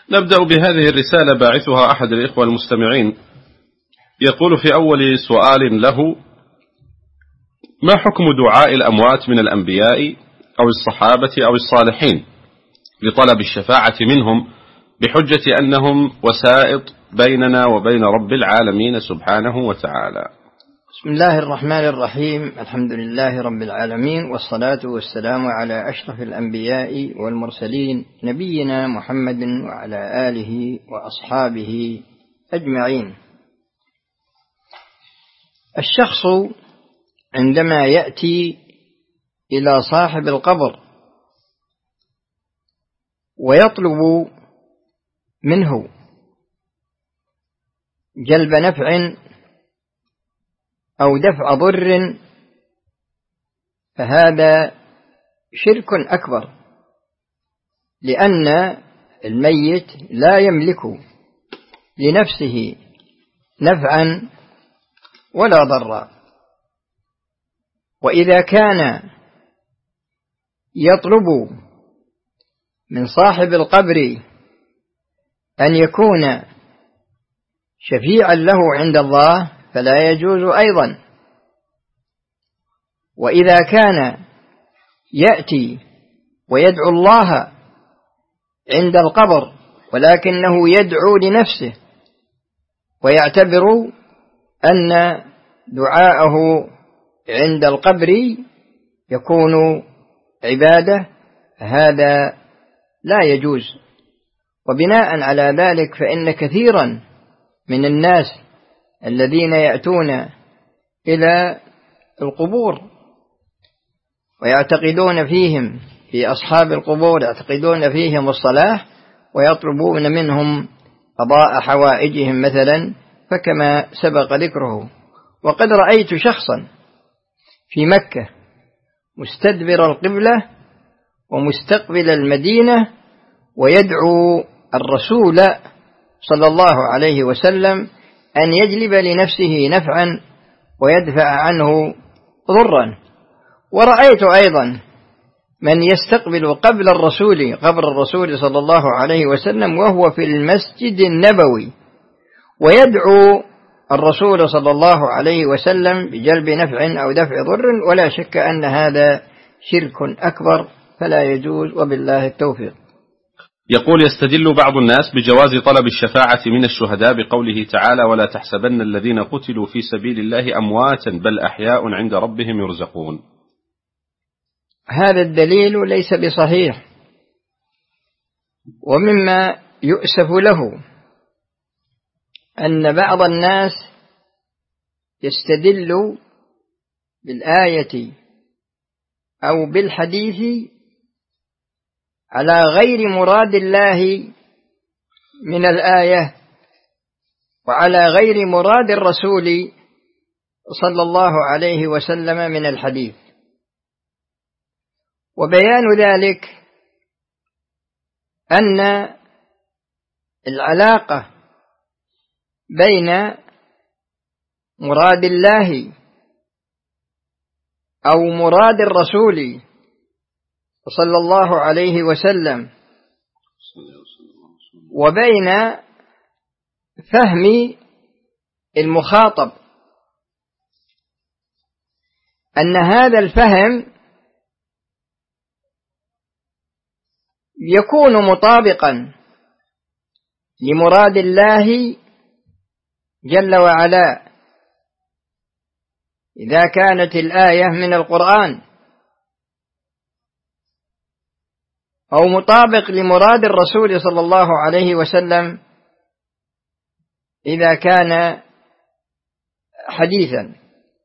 نبدأ بهذه الرسالة، باعثها أحد الإخوة المستمعين، يقول في أول سؤال له: ما حكم دعاء الأموات من الأنبياء أو الصحابة أو الصالحين لطلب الشفاعة منهم بحجة أنهم وسائط بيننا وبين رب العالمين سبحانه وتعالى؟ بسم الله الرحمن الرحيم. الحمد لله رب العالمين، والصلاة والسلام على أشرف الأنبياء والمرسلين، نبينا محمد وعلى آله وأصحابه أجمعين. الشخص عندما يأتي إلى صاحب القبر ويطلب منه جلب نفع أو دفع ضر، فهذا شرك أكبر، لأن الميت لا يملك لنفسه نفعا ولا ضرا. وإذا كان يطلب من صاحب القبر أن يكون شفيعا له عند الله فلا يجوز أيضا. وإذا كان يأتي ويدعو الله عند القبر ولكنه يدعو لنفسه ويعتبر أن دعاءه عند القبر يكون عبادة، هذا لا يجوز. وبناء على ذلك فإن كثيرا من الناس الذين يأتون إلى القبور ويعتقدون فيهم، في أصحاب القبور يعتقدون فيهم الصلاح ويطلبون منهم قضاء حوائجهم مثلا، فكما سبق ذكره. وقد رأيت شخصا في مكة مستدبر القبلة ومستقبل المدينة ويدعو الرسول صلى الله عليه وسلم أن يجلب لنفسه نفعا ويدفع عنه ضرا. ورأيت أيضا من يستقبل قبر الرسول صلى الله عليه وسلم وهو في المسجد النبوي ويدعو الرسول صلى الله عليه وسلم بجلب نفع أو دفع ضر، ولا شك أن هذا شرك أكبر فلا يجوز، وبالله التوفيق. يقول: يستدل بعض الناس بجواز طلب الشفاعة من الشهداء بقوله تعالى: ولا تحسبن الذين قتلوا في سبيل الله أمواتا بل أحياء عند ربهم يرزقون. هذا الدليل ليس بصحيح، ومما يؤسف له أن بعض الناس يستدل بالآية أو بالحديث على غير مراد الله من الآية وعلى غير مراد الرسول صلى الله عليه وسلم من الحديث. وبيان ذلك أن العلاقة بين مراد الله أو مراد الرسول صلى الله عليه وسلم وبين فهم المخاطب، أن هذا الفهم يكون مطابقا لمراد الله جل وعلا إذا كانت الآية من القرآن، أو مطابق لمراد الرسول صلى الله عليه وسلم إذا كان حديثا.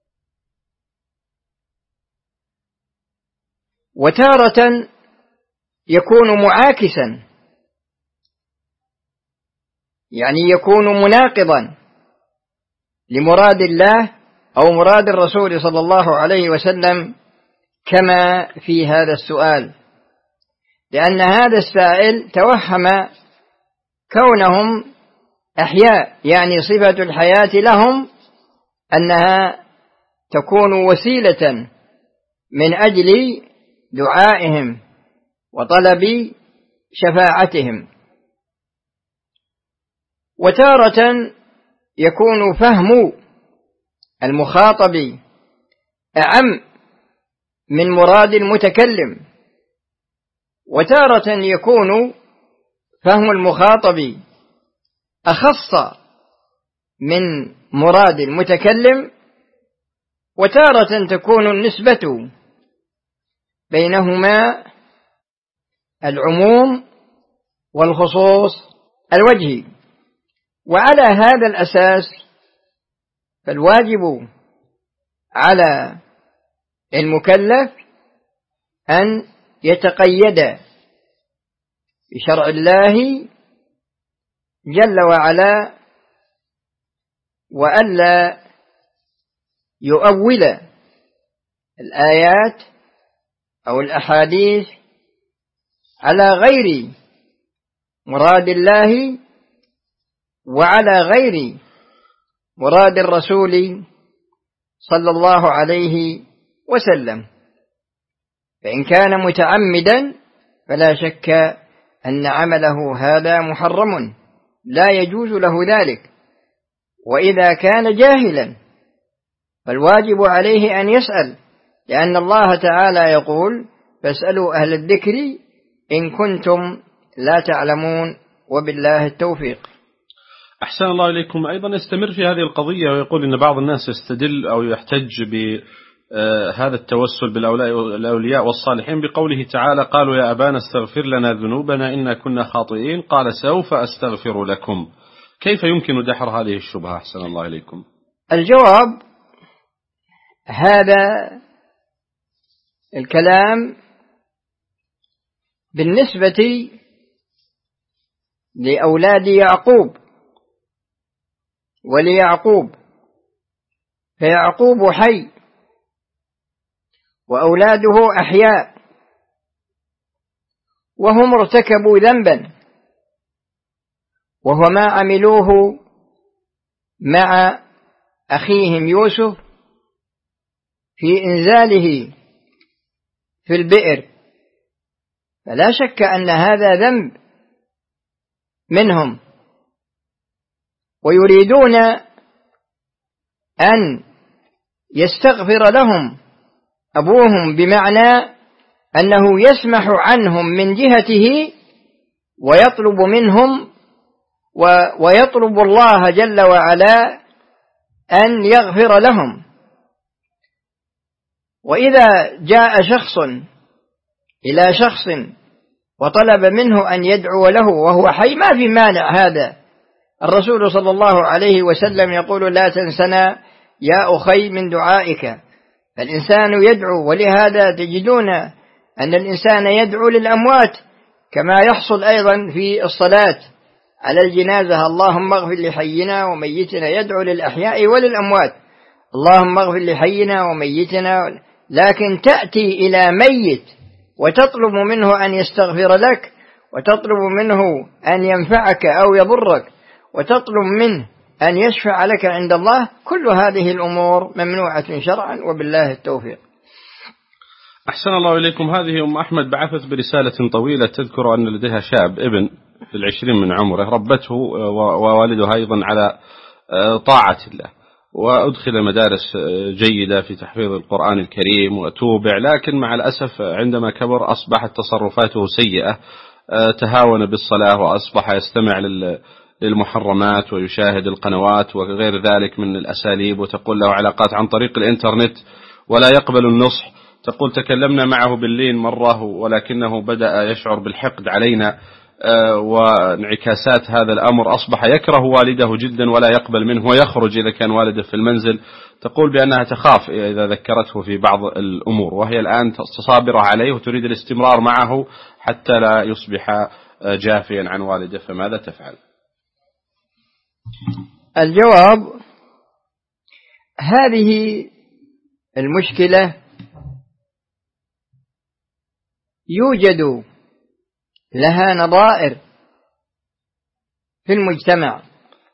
وتارة يكون معاكسا، يعني يكون مناقضا لمراد الله أو مراد الرسول صلى الله عليه وسلم، كما في هذا السؤال، لأن هذا السائل توهم كونهم أحياء، يعني صفة الحياة لهم أنها تكون وسيلة من أجل دعائهم وطلب شفاعتهم. وتارة يكون فهم المخاطب أعم من مراد المتكلم، وتارة يكون فهم المخاطب أخص من مراد المتكلم، وتارة تكون النسبة بينهما العموم والخصوص الوجهي. وعلى هذا الأساس فالواجب على المكلف أن يتقيد بشرع الله جل وعلا، وألا يؤول الآيات أو الأحاديث على غير مراد الله وعلى غير مراد الرسول صلى الله عليه وسلم. فإن كان متعمدا فلا شك أن عمله هذا محرم لا يجوز له ذلك. وإذا كان جاهلا فالواجب عليه أن يسأل، لأن الله تعالى يقول: فاسألوا أهل الذكر إن كنتم لا تعلمون وبالله التوفيق. أحسن الله إليكم. أيضا يستمر في هذه القضية ويقول إن بعض الناس يستدل أو يحتج بهذا التوسل بالأولياء والصالحين بقوله تعالى: قالوا يا أبانا استغفر لنا ذنوبنا إنا كنا خاطئين قال سوف أستغفر لكم. كيف يمكن دحر هذه الشبهة أحسن الله إليكم؟ الجواب: هذا الكلام بالنسبة لأولاد يعقوب وليعقوب، فيعقوب حي وأولاده أحياء، وهم ارتكبوا ذنبا وهو ما عملوه مع أخيهم يوسف في إنزاله في البئر، فلا شك أن هذا ذنب منهم، ويريدون أن يستغفر لهم أبوهم، بمعنى أنه يسمح عنهم من جهته ويطلب منهم ويطلب الله جل وعلا أن يغفر لهم. وإذا جاء شخص إلى شخص وطلب منه أن يدعو له وهو حي ما في مانع هذا. الرسول صلى الله عليه وسلم يقول: لا تنسنا يا أخي من دعائك. فالإنسان يدعو، ولهذا تجدون أن الإنسان يدعو للأموات، كما يحصل أيضا في الصلاة على الجنازة: اللهم اغفر لحينا وميتنا، يدعو للأحياء وللأموات: اللهم اغفر لحينا وميتنا. لكن تأتي إلى ميت وتطلب منه أن يستغفر لك، وتطلب منه أن ينفعك أو يضرك، وتطلب منه أن يشفع لك عند الله، كل هذه الأمور ممنوعة شرعا وبالله التوفيق. أحسن الله إليكم. هذه أم أحمد بعثت برسالة طويلة تذكر أن لديها شاب ابن في 20 من عمره ربته ووالدها أيضا على طاعة الله، وأدخل مدارس جيدة في تحفيظ القرآن الكريم وتوبع، لكن مع الأسف عندما كبر أصبحت تصرفاته سيئة، تهاون بالصلاة وأصبح يستمع للمحرمات ويشاهد القنوات وغير ذلك من الأساليب، وتقول له علاقات عن طريق الإنترنت ولا يقبل النصح. تقول: تكلمنا معه باللين مرة ولكنه بدأ يشعر بالحقد علينا وانعكاسات هذا الأمر، أصبح يكره والده جدا ولا يقبل منه ويخرج إذا كان والده في المنزل. تقول بأنها تخاف إذا ذكرته في بعض الأمور، وهي الآن صابرة عليه وتريد الاستمرار معه حتى لا يصبح جافيا عن والده، فماذا تفعل؟ الجواب: هذه المشكلة يوجد لها نظائر في المجتمع،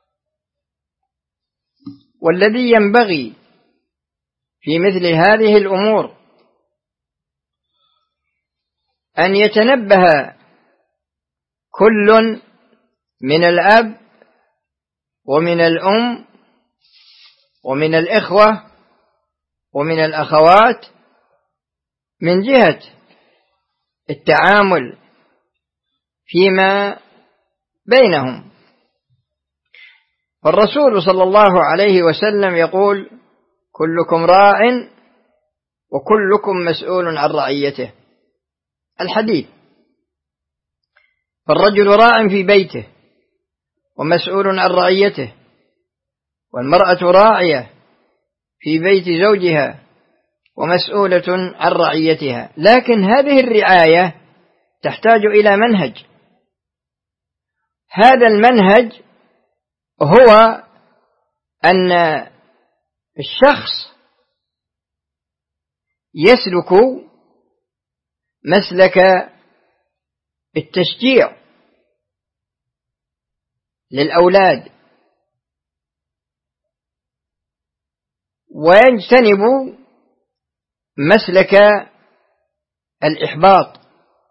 والذي ينبغي في مثل هذه الأمور أن يتنبه كل من الأب ومن الأم ومن الإخوة ومن الأخوات من جهة التعامل فيما بينهم. فالرسول صلى الله عليه وسلم يقول: كلكم راع وكلكم مسؤول عن رعيته، الحديث. فالرجل راع في بيته ومسؤول عن رعيته، والمرأة راعية في بيت زوجها ومسؤولة عن رعيتها. لكن هذه الرعاية تحتاج إلى منهج. هذا المنهج هو أن الشخص يسلك مسلك التشجيع للأولاد، ويجتنب مسلك الإحباط،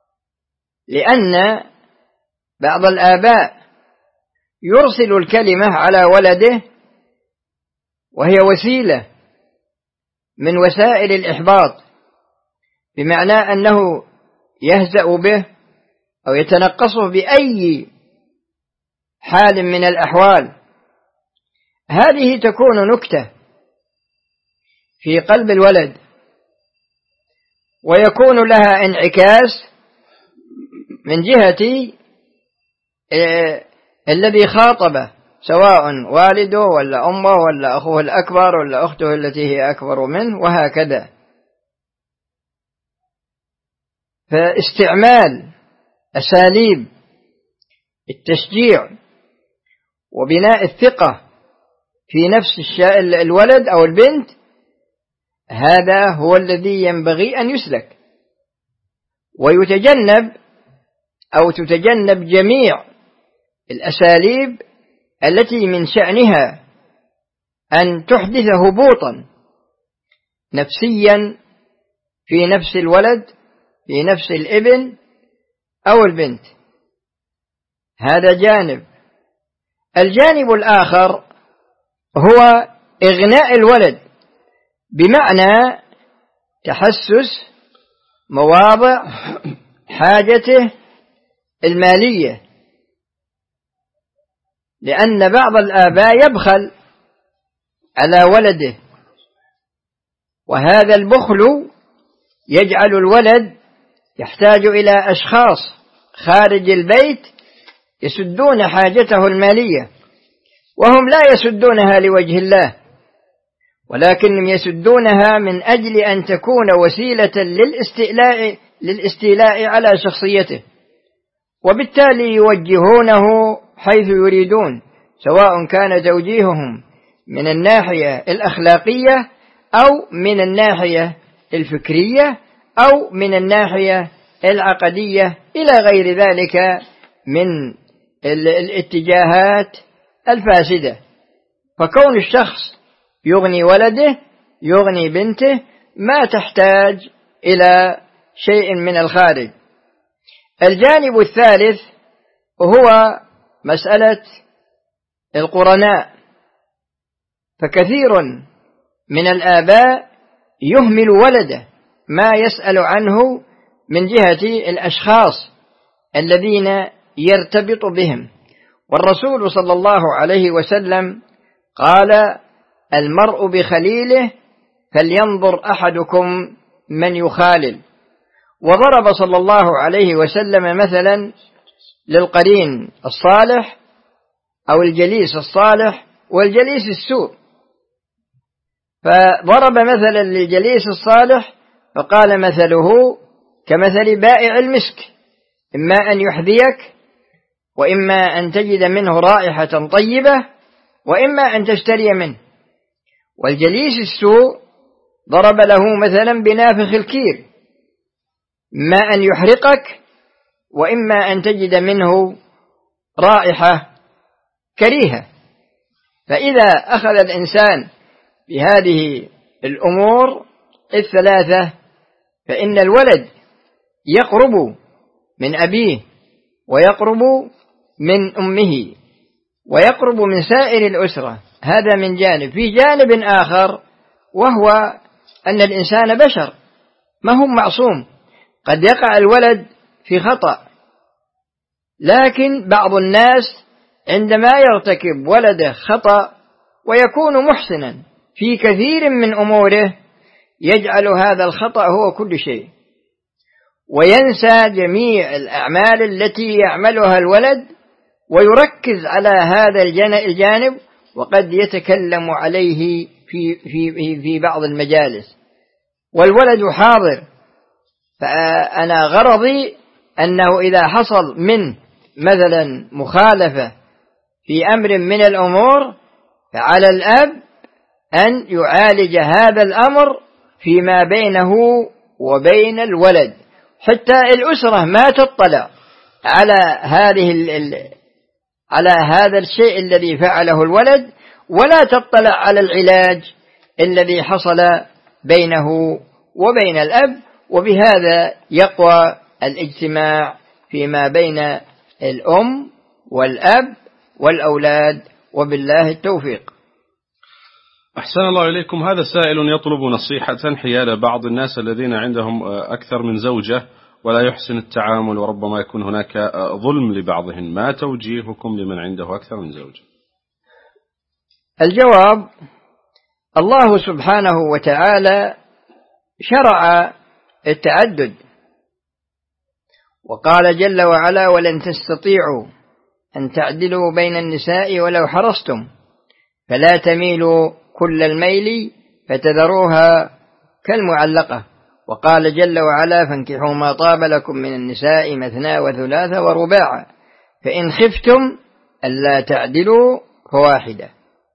لأن بعض الآباء يرسل الكلمة على ولده وهي وسيلة من وسائل الإحباط، بمعنى أنه يهزأ به أو يتنقصه بأي حال من الأحوال. هذه تكون نكتة في قلب الولد، ويكون لها انعكاس من جهة الذي خاطبه، سواء والده ولا أمه ولا أخوه الأكبر ولا أخته التي هي أكبر منه، وهكذا. فاستعمال أساليب التشجيع وبناء الثقة في نفس الولد أو البنت، هذا هو الذي ينبغي أن يسلك، ويتجنب أو تتجنب جميع الأساليب التي من شأنها أن تحدث هبوطا نفسيا في نفس الولد، في نفس الابن أو البنت. هذا جانب. الجانب الآخر هو إغناء الولد، بمعنى تحسس مواضع حاجته المالية، لأن بعض الآباء يبخل على ولده، وهذا البخل يجعل الولد يحتاج إلى أشخاص خارج البيت يسدون حاجته المالية، وهم لا يسدونها لوجه الله، ولكنهم يسدونها من أجل أن تكون وسيلة للاستيلاء على شخصيته، وبالتالي يوجهونه حيث يريدون، سواء كان توجيههم من الناحية الأخلاقية أو من الناحية الفكرية أو من الناحية العقدية إلى غير ذلك من الاتجاهات الفاسدة. فكون الشخص يغني ولده يغني بنته ما تحتاج إلى شيء من الخارج. الجانب الثالث هو مسألة القرناء. فكثير من الآباء يهمل ولده ما يسأل عنه من جهة الأشخاص الذين يرتبط بهم. والرسول صلى الله عليه وسلم قال: المرء بخليله فلينظر أحدكم من يخالل. وضرب صلى الله عليه وسلم مثلا للقرين الصالح أو الجليس الصالح والجليس السوء، فضرب مثلا للجليس الصالح فقال: مثله كمثل بائع المسك، إما أن يحذيك وإما أن تجد منه رائحة طيبة وإما أن تشتري منه. والجليس السوء ضرب له مثلا بنافخ الكير، إما أن يحرقك وإما أن تجد منه رائحة كريهة. فإذا أخذ الإنسان بهذه الأمور الثلاثة فإن الولد يقرب من أبيه ويقرب من أمه، ويقرب من سائر الأسرة. هذا من جانب. في جانب آخر وهو أن الإنسان بشر ما هو معصوم، قد يقع الولد في خطأ، لكن بعض الناس عندما يرتكب ولده خطأ ويكون محسنا في كثير من أموره يجعل هذا الخطأ هو كل شيء، وينسى جميع الأعمال التي يعملها الولد ويركز على هذا الجانب، وقد يتكلم عليه في بعض المجالس والولد حاضر. فأنا غرضي أنه إذا حصل من مثلا مخالفة في أمر من الأمور فعلى الأب أن يعالج هذا الأمر فيما بينه وبين الولد، حتى الأسرة ما تطلع على هذا الشيء الذي فعله الولد، ولا تطلع على العلاج الذي حصل بينه وبين الأب، وبهذا يقوى الاجتماع فيما بين الأم والأب والأولاد، وبالله التوفيق. أحسن الله إليكم. هذا سائل يطلب نصيحة حيال بعض الناس الذين عندهم أكثر من زوجة ولا يحسن التعامل، وربما يكون هناك ظلم لبعضهم، ما توجيهكم لمن عنده أكثر من زوجة؟ الجواب: الله سبحانه وتعالى شرع التعدد، وقال جل وعلا: ولن تستطيعوا أن تعدلوا بين النساء ولو حرصتم فلا تميلوا كل الميل فتذروها كالمعلقة. وقال جل وعلا: فانكحوا ما طاب لكم من النساء مثنى وثلاث ورباع فإن خفتم ألا تعدلوا فواحدة.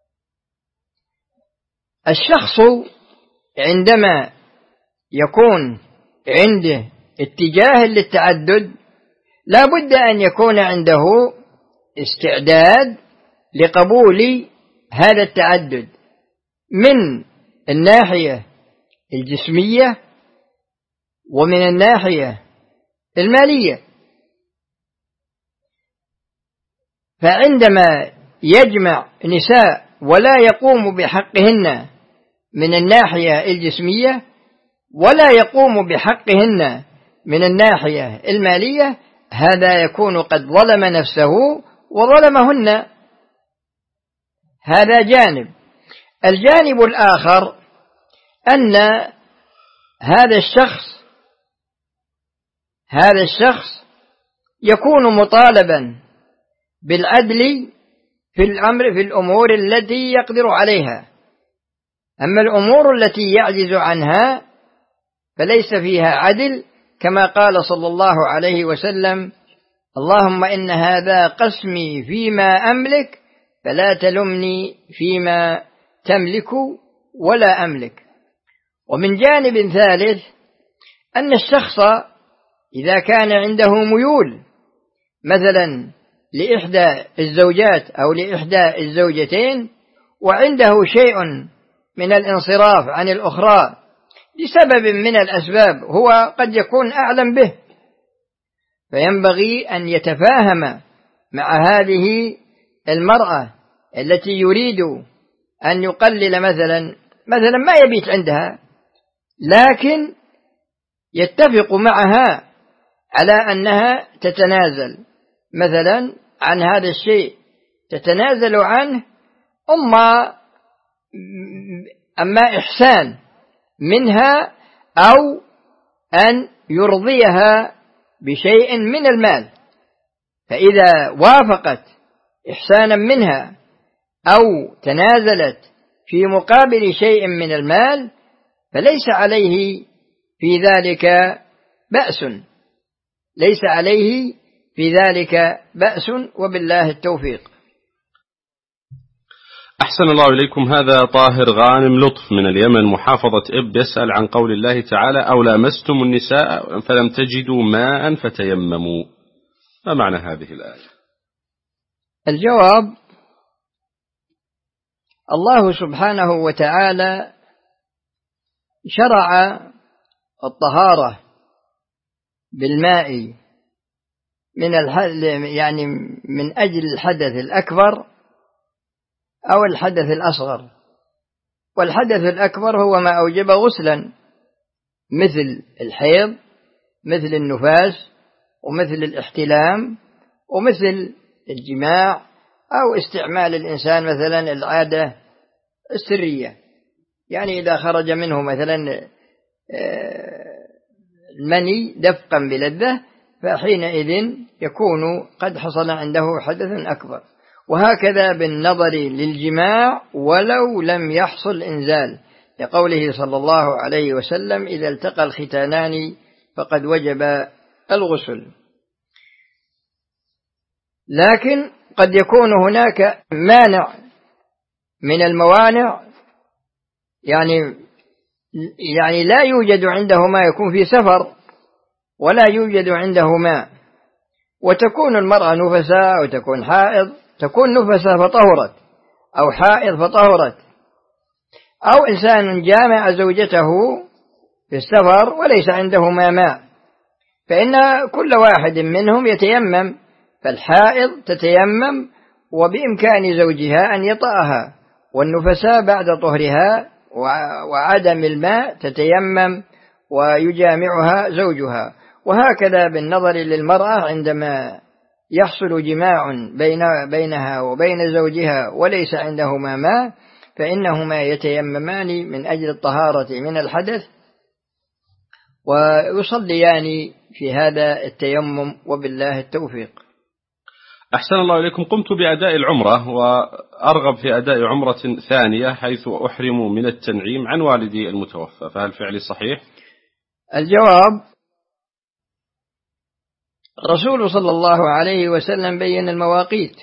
الشخص عندما يكون عنده اتجاه للتعدد لا بد أن يكون عنده استعداد لقبول هذا التعدد من الناحية الجسمية ومن الناحية المالية. فعندما يجمع نساء ولا يقوم بحقهن من الناحية الجسمية ولا يقوم بحقهن من الناحية المالية، هذا يكون قد ظلم نفسه وظلمهن. هذا جانب. الجانب الآخر أن هذا الشخص يكون مطالبا بالعدل في الأمور التي يقدر عليها، أما الأمور التي يعجز عنها فليس فيها عدل، كما قال صلى الله عليه وسلم: اللهم إن هذا قسمي فيما أملك فلا تلمني فيما تملك ولا أملك. ومن جانب ثالث أن الشخص إذا كان عنده ميول مثلا لإحدى الزوجات أو لإحدى الزوجتين وعنده شيء من الانصراف عن الأخرى لسبب من الأسباب هو قد يكون أعلم به، فينبغي أن يتفاهم مع هذه المرأة التي يريد أن يقلل مثلا ما يبيت عندها، لكن يتفق معها على أنها تتنازل مثلا عن هذا الشيء، تتنازل عنه أما إحسان منها أو أن يرضيها بشيء من المال. فإذا وافقت إحسانا منها أو تنازلت في مقابل شيء من المال فليس عليه في ذلك بأس، ليس عليه في ذلك بأس، وبالله التوفيق. أحسن الله إليكم. هذا طاهر غانم لطف من اليمن محافظة إب يسأل عن قول الله تعالى: أو لامستم النساء فلم تجدوا ماء فتيمموا، ما معنى هذه الآية؟ الجواب: الله سبحانه وتعالى شرع الطهارة بالماء من أجل الحدث الأكبر أو الحدث الأصغر. والحدث الأكبر هو ما أوجب غسلا، مثل الحيض، مثل النفاس، ومثل الاحتلام، ومثل الجماع، أو استعمال الإنسان مثلا العادة السرية، يعني إذا خرج منه مثلا المني دفقا بلذة فحينئذ يكون قد حصل عنده حدث أكبر. وهكذا بالنظر للجماع ولو لم يحصل إنزال، لقوله صلى الله عليه وسلم: إذا التقى الختانان فقد وجب الغسل. لكن قد يكون هناك مانع من الموانع، يعني لا يوجد عنده ماء، يكون في سفر ولا يوجد عنده ماء، وتكون المرأة نفساء وتكون حائض، تكون نفساء فطهرت أو حائض فطهرت، أو إنسان جامع زوجته في السفر وليس عنده ماء، فإن كل واحد منهم يتيمم، فالحائض تتيمم وبإمكان زوجها أن يطأها، والنفساء بعد طهرها وعدم الماء تتيمم ويجامعها زوجها. وهكذا بالنظر للمرأة عندما يحصل جماع بينها وبين زوجها وليس عندهما ماء، فإنهما يتيممان من أجل الطهارة من الحدث ويصليان في هذا التيمم، وبالله التوفيق. أحسن الله إليكم. قمت بأداء العمرة وأرغب في أداء عمرة ثانية حيث أحرم من التنعيم عن والدي المتوفى، فهل فعلي صحيح؟ الجواب: الرسول صلى الله عليه وسلم بين المواقيت،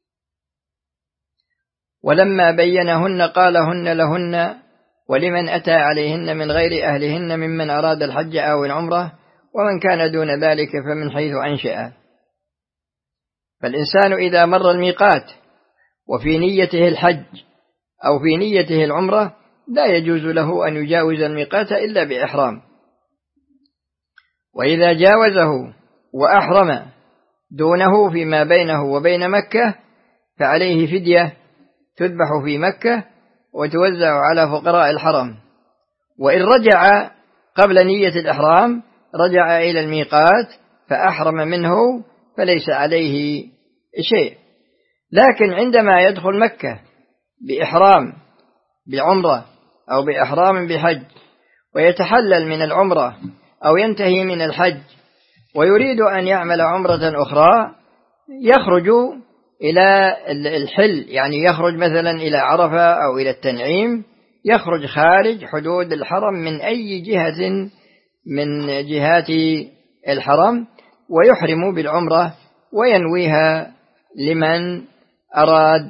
ولما بينهن قالهن لهن ولمن أتى عليهن من غير أهلهن ممن أراد الحج أو العمرة، ومن كان دون ذلك فمن حيث أنشأ. فالإنسان إذا مر الميقات وفي نيته الحج أو في نيته العمرة لا يجوز له أن يجاوز الميقات إلا بإحرام، وإذا جاوزه وأحرم دونه فيما بينه وبين مكة فعليه فدية تذبح في مكة وتوزع على فقراء الحرم. وإن رجع قبل نية الإحرام رجع إلى الميقات فأحرم منه فليس عليه شيء. لكن عندما يدخل مكة بإحرام بعمرة أو بإحرام بحج ويتحلل من العمرة أو ينتهي من الحج ويريد أن يعمل عمرة أخرى، يخرج إلى الحل، يعني يخرج مثلا إلى عرفة أو إلى التنعيم، يخرج خارج حدود الحرم من أي جهة من جهات الحرم ويحرم بالعمرة وينويها لمن أراد.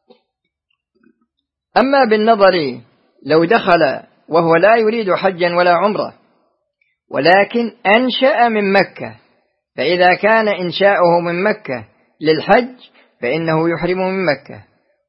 أما بالنظر لو دخل وهو لا يريد حجا ولا عمرة ولكن أنشأ من مكة، فإذا كان إنشاؤه من مكة للحج فإنه يحرم من مكة،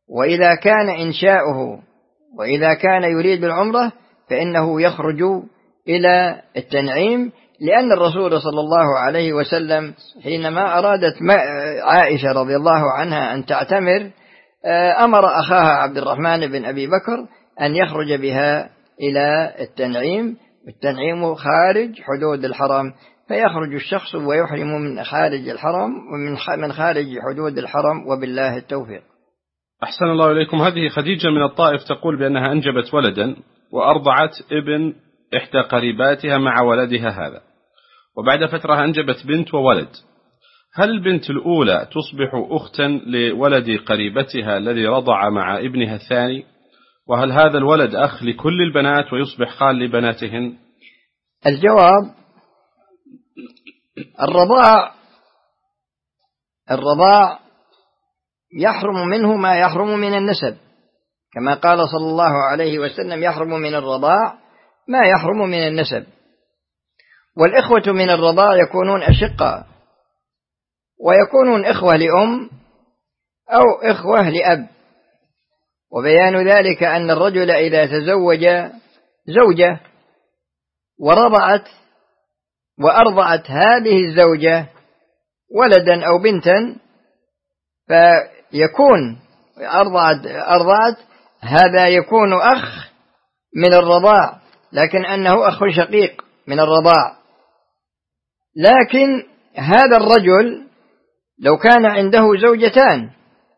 وإذا كان يريد العمرة فإنه يخرج إلى التنعيم، لأن الرسول صلى الله عليه وسلم حينما أرادت عائشة رضي الله عنها أن تعتمر أمر أخاها عبد الرحمن بن أبي بكر أن يخرج بها إلى التنعيم، والتنعيم خارج حدود الحرم، فيخرج الشخص ويحرم من خارج الحرم ومن خارج حدود الحرم، وبالله التوفيق. أحسن الله إليكم. هذه خديجة من الطائف تقول بأنها أنجبت ولدا وأرضعت ابن إحدى قريباتها مع ولدها هذا، وبعد فترة أنجبت بنت وولد. هل البنت الأولى تصبح أختا لولد قريبتها الذي رضع مع ابنها الثاني؟ وهل هذا الولد أخ لكل البنات ويصبح خال لبناتهن؟ الجواب: الرضاع يحرم منه ما يحرم من النسب، كما قال صلى الله عليه وسلم: يحرم من الرضاع ما يحرم من النسب. والإخوة من الرضاع يكونون أشقاء، ويكونون إخوة لأم أو إخوة لأب. وبيان ذلك أن الرجل إذا تزوج زوجة وأرضعت هذه الزوجة ولدا أو بنتا، فيكون أرضعت هذا يكون أخ من الرضاع، لكن أنه أخ شقيق من الرضاع. لكن هذا الرجل لو كان عنده زوجتان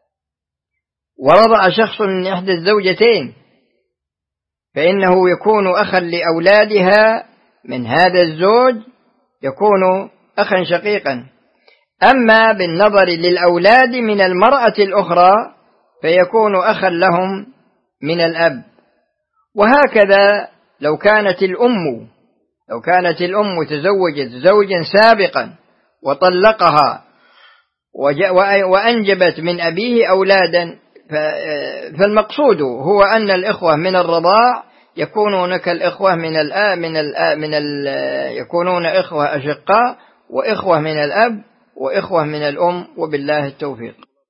ورضع شخص من إحدى الزوجتين فإنه يكون أخا لأولادها من هذا الزوج، يكون أخا شقيقا. أما بالنظر للأولاد من المرأة الأخرى فيكون أخا لهم من الأب. وهكذا لو كانت الأم تزوجت زوجا سابقا وطلقها وأنجبت من أبيه أولادا، فالمقصود هو أن الإخوة من الرضاع يكونون كالإخوة يكونون إخوة أشقاء وإخوة من الأب وإخوة من الأم، وبالله التوفيق.